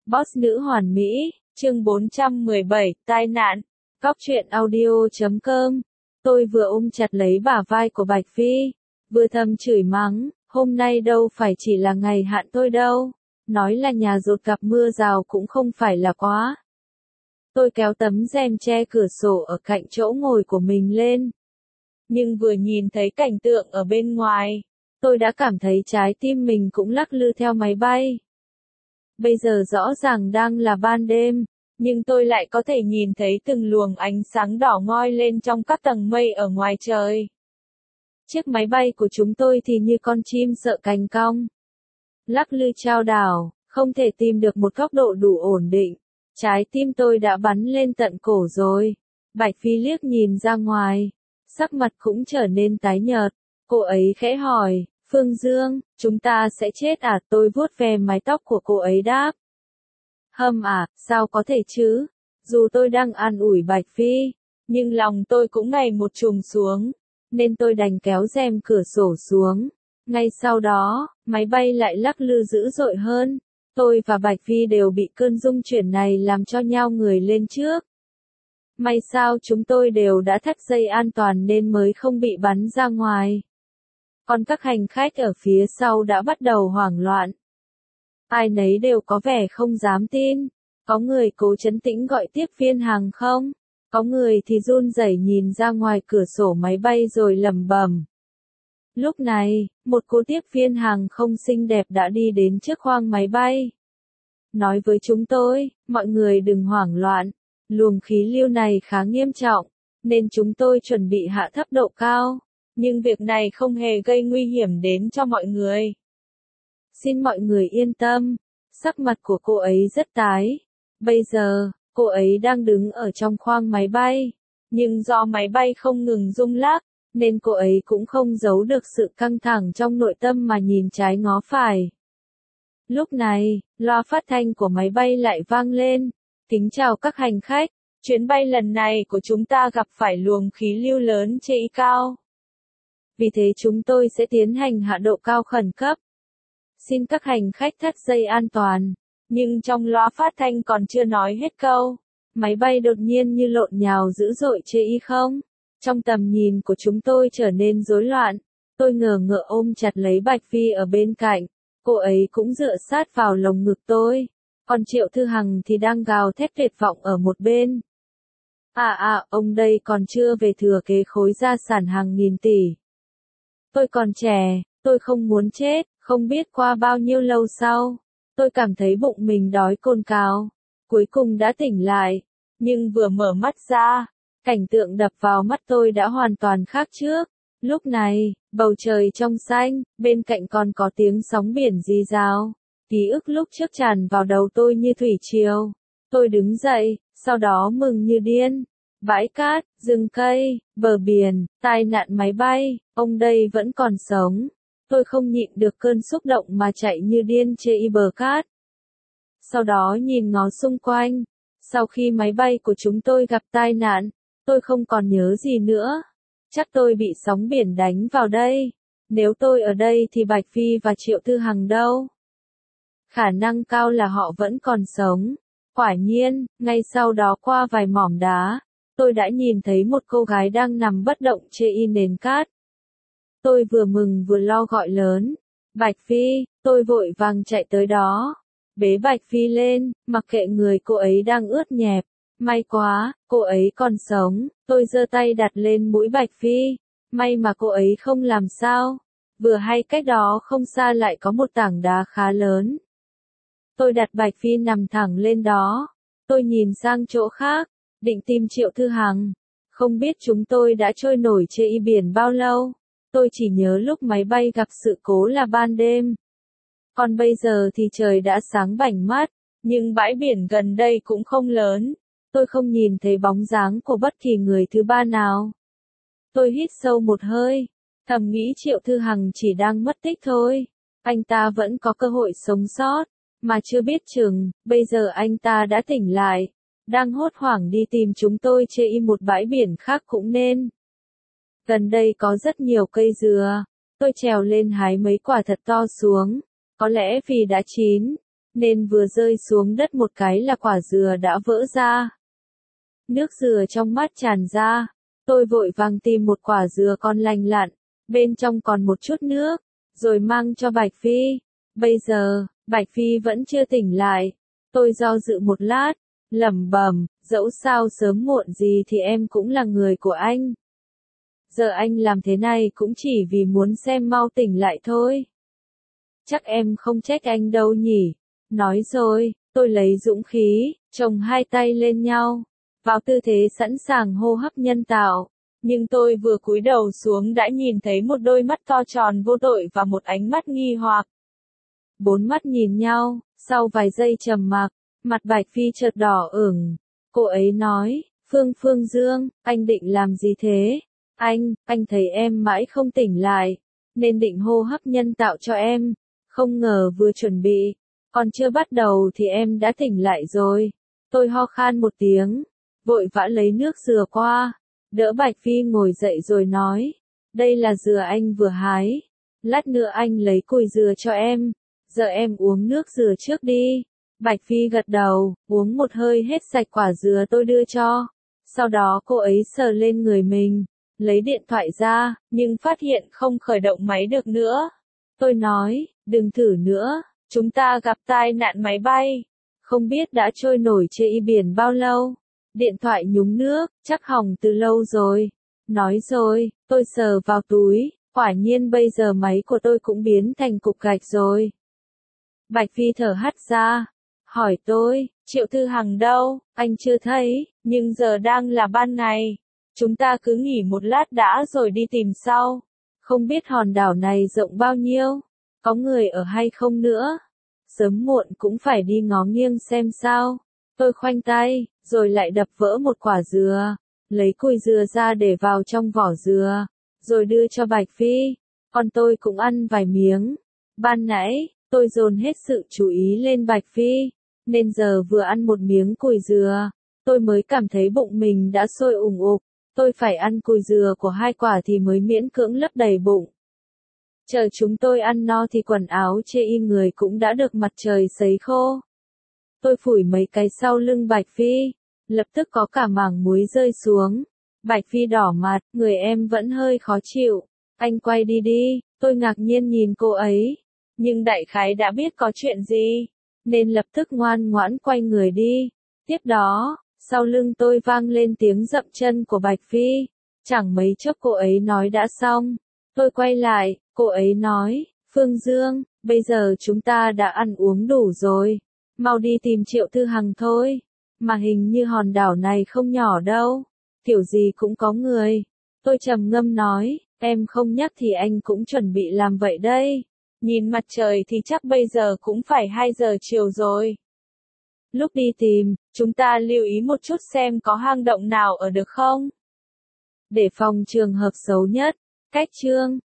Boss nữ hoàn mỹ, chương 417, tai nạn. Góc truyện audio.com. Tôi vừa ôm chặt lấy bả vai của Bạch Phi, vừa thầm chửi mắng, hôm nay đâu phải chỉ là ngày hạn tôi đâu. Nói là nhà rột gặp mưa rào cũng không phải là quá. Tôi kéo tấm rèm che cửa sổ ở cạnh chỗ ngồi của mình lên. Nhưng vừa nhìn thấy cảnh tượng ở bên ngoài, tôi đã cảm thấy trái tim mình cũng lắc lư theo máy bay. Bây giờ rõ ràng đang là ban đêm, nhưng tôi lại có thể nhìn thấy từng luồng ánh sáng đỏ ngoi lên trong các tầng mây ở ngoài trời. Chiếc máy bay của chúng tôi thì như con chim sợ cành cong. Lắc lư chao đảo, không thể tìm được một góc độ đủ ổn định. Trái tim tôi đã bắn lên tận cổ rồi. Bạch Phi liếc nhìn ra ngoài, sắc mặt cũng trở nên tái nhợt. Cô ấy khẽ hỏi, Phương Dương, chúng ta sẽ chết à? Tôi vuốt ve mái tóc của cô ấy đáp. Sao có thể chứ? Dù tôi đang an ủi Bạch Phi, nhưng lòng tôi cũng ngày một trùng xuống, nên tôi đành kéo rèm cửa sổ xuống. Ngay sau đó, máy bay lại lắc lư dữ dội hơn. Tôi và Bạch Phi đều bị cơn rung chuyển này làm cho nhao người lên trước. May sao chúng tôi đều đã thắt dây an toàn nên mới không bị bắn ra ngoài. Còn các hành khách ở phía sau đã bắt đầu hoảng loạn. Ai nấy đều có vẻ không dám tin. Có người cố trấn tĩnh gọi tiếp viên hàng không. Có người thì run rẩy nhìn ra ngoài cửa sổ máy bay rồi lẩm bẩm. Lúc này, một cô tiếp viên hàng không xinh đẹp đã đi đến trước khoang máy bay. Nói với chúng tôi, mọi người đừng hoảng loạn. Luồng khí lưu này khá nghiêm trọng, nên chúng tôi chuẩn bị hạ thấp độ cao. Nhưng việc này không hề gây nguy hiểm đến cho mọi người. Xin mọi người yên tâm. Sắc mặt của cô ấy rất tái. Bây giờ, cô ấy đang đứng ở trong khoang máy bay. Nhưng do máy bay không ngừng rung lắc, nên cô ấy cũng không giấu được sự căng thẳng trong nội tâm mà nhìn trái ngó phải. Lúc này, loa phát thanh của máy bay lại vang lên. Kính chào các hành khách, chuyến bay lần này của chúng ta gặp phải luồng khí lưu lớn trên cao. Vì thế chúng tôi sẽ tiến hành hạ độ cao khẩn cấp. Xin các hành khách thắt dây an toàn. Nhưng trong loa phát thanh còn chưa nói hết câu, máy bay đột nhiên như lộn nhào dữ dội trên không. Trong tầm nhìn của chúng tôi trở nên rối loạn. Tôi ngờ ngợ ôm chặt lấy Bạch Phi ở bên cạnh. Cô ấy cũng dựa sát vào lồng ngực tôi. Còn Triệu Thư Hằng thì đang gào thét tuyệt vọng ở một bên. Ông đây còn chưa về thừa kế khối gia sản hàng nghìn tỷ. Tôi còn trẻ, tôi không muốn chết, không biết qua bao nhiêu lâu sau. Tôi cảm thấy bụng mình đói cồn cào. Cuối cùng đã tỉnh lại. Nhưng vừa mở mắt ra, cảnh tượng đập vào mắt tôi đã hoàn toàn khác trước. Lúc này, bầu trời trong xanh, bên cạnh còn có tiếng sóng biển rì rào. Ký ức lúc trước tràn vào đầu tôi như thủy triều. Tôi đứng dậy, sau đó mừng như điên. Bãi cát, rừng cây, bờ biển, tai nạn máy bay, ông đây vẫn còn sống. Tôi không nhịn được cơn xúc động mà chạy như điên trên bờ cát. Sau đó nhìn ngó xung quanh. Sau khi máy bay của chúng tôi gặp tai nạn, tôi không còn nhớ gì nữa. Chắc tôi bị sóng biển đánh vào đây. Nếu tôi ở đây thì Bạch Phi và Triệu Thư Hằng đâu? Khả năng cao là họ vẫn còn sống. Quả nhiên, ngay sau đó qua vài mỏm đá, tôi đã nhìn thấy một cô gái đang nằm bất động trên nền cát. Tôi vừa mừng vừa lo gọi lớn. Bạch Phi, tôi vội vàng chạy tới đó. Bế Bạch Phi lên, mặc kệ người cô ấy đang ướt nhẹp. May quá, cô ấy còn sống. Tôi giơ tay đặt lên mũi Bạch Phi. May mà cô ấy không làm sao. Vừa hay cách đó không xa lại có một tảng đá khá lớn. Tôi đặt Bạch Phi nằm thẳng lên đó. Tôi nhìn sang chỗ khác, định tìm Triệu Thư Hằng. Không biết chúng tôi đã trôi nổi trên biển bao lâu. Tôi chỉ nhớ lúc máy bay gặp sự cố là ban đêm. Còn bây giờ thì trời đã sáng bảnh mắt, nhưng bãi biển gần đây cũng không lớn. Tôi không nhìn thấy bóng dáng của bất kỳ người thứ ba nào. Tôi hít sâu một hơi, thầm nghĩ Triệu Thư Hằng chỉ đang mất tích thôi. Anh ta vẫn có cơ hội sống sót, mà chưa biết chừng, bây giờ anh ta đã tỉnh lại, đang hốt hoảng đi tìm chúng tôi trên một bãi biển khác cũng nên. Gần đây có rất nhiều cây dừa, tôi trèo lên hái mấy quả thật to xuống, có lẽ vì đã chín, nên vừa rơi xuống đất một cái là quả dừa đã vỡ ra. Nước dừa trong mắt tràn ra, tôi vội vàng tìm một quả dừa còn lành lặn, bên trong còn một chút nước, rồi mang cho Bạch Phi. Bây giờ, Bạch Phi vẫn chưa tỉnh lại. Tôi do dự một lát, lẩm bẩm, dẫu sao sớm muộn gì thì em cũng là người của anh. Giờ anh làm thế này cũng chỉ vì muốn xem mau tỉnh lại thôi. Chắc em không trách anh đâu nhỉ. Nói rồi, tôi lấy dũng khí, chồng hai tay lên nhau, vào tư thế sẵn sàng hô hấp nhân tạo. Nhưng tôi vừa cúi đầu xuống đã nhìn thấy một đôi mắt to tròn vô tội và một ánh mắt nghi hoặc. Bốn mắt nhìn nhau, sau vài giây trầm mặc, mặt Bạch Phi chợt đỏ ửng. Cô ấy nói, Phương Dương, anh định làm gì thế? Anh thấy em mãi không tỉnh lại, nên định hô hấp nhân tạo cho em. Không ngờ vừa chuẩn bị, còn chưa bắt đầu thì em đã tỉnh lại rồi. Tôi ho khan một tiếng, vội vã lấy nước dừa qua, đỡ Bạch Phi ngồi dậy rồi nói, đây là dừa anh vừa hái, lát nữa anh lấy cùi dừa cho em, giờ em uống nước dừa trước đi. Bạch Phi gật đầu, uống một hơi hết sạch quả dừa tôi đưa cho. Sau đó cô ấy sờ lên người mình, lấy điện thoại ra, nhưng phát hiện không khởi động máy được nữa. Tôi nói, đừng thử nữa, chúng ta gặp tai nạn máy bay, không biết đã trôi nổi trên biển bao lâu. Điện thoại nhúng nước, chắc hỏng từ lâu rồi. Nói rồi, tôi sờ vào túi, quả nhiên bây giờ máy của tôi cũng biến thành cục gạch rồi. Bạch Phi thở hắt ra, hỏi tôi, Triệu Thư Hằng đâu, anh chưa thấy, nhưng giờ đang là ban ngày. Chúng ta cứ nghỉ một lát đã rồi đi tìm sau. Không biết hòn đảo này rộng bao nhiêu, có người ở hay không nữa. Sớm muộn cũng phải đi ngó nghiêng xem sao. Tôi khoanh tay, rồi lại đập vỡ một quả dừa, lấy cùi dừa ra để vào trong vỏ dừa, rồi đưa cho Bạch Phi. Còn tôi cũng ăn vài miếng. Ban nãy, tôi dồn hết sự chú ý lên Bạch Phi, nên giờ vừa ăn một miếng cùi dừa, tôi mới cảm thấy bụng mình đã sôi ủng ục. Tôi phải ăn cùi dừa của 2 quả thì mới miễn cưỡng lấp đầy bụng. Chờ chúng tôi ăn no thì quần áo chê y người cũng đã được mặt trời sấy khô. Tôi phủi mấy cái sau lưng Bạch Phi, lập tức có cả mảng muối rơi xuống. Bạch Phi đỏ mặt, người em vẫn hơi khó chịu. Anh quay đi đi, tôi ngạc nhiên nhìn cô ấy. Nhưng đại khái đã biết có chuyện gì, nên lập tức ngoan ngoãn quay người đi. Tiếp đó, sau lưng tôi vang lên tiếng dậm chân của Bạch Phi. Chẳng mấy chốc cô ấy nói đã xong. Tôi quay lại, cô ấy nói, Phương Dương, bây giờ chúng ta đã ăn uống đủ rồi. Mau đi tìm Triệu Thư Hằng thôi. Mà hình như hòn đảo này không nhỏ đâu. Kiểu gì cũng có người. Tôi trầm ngâm nói, em không nhắc thì anh cũng chuẩn bị làm vậy đây. Nhìn mặt trời thì chắc bây giờ cũng phải 2 giờ chiều rồi. Lúc đi tìm, chúng ta lưu ý một chút xem có hang động nào ở được không? Để phòng trường hợp xấu nhất. Cách chương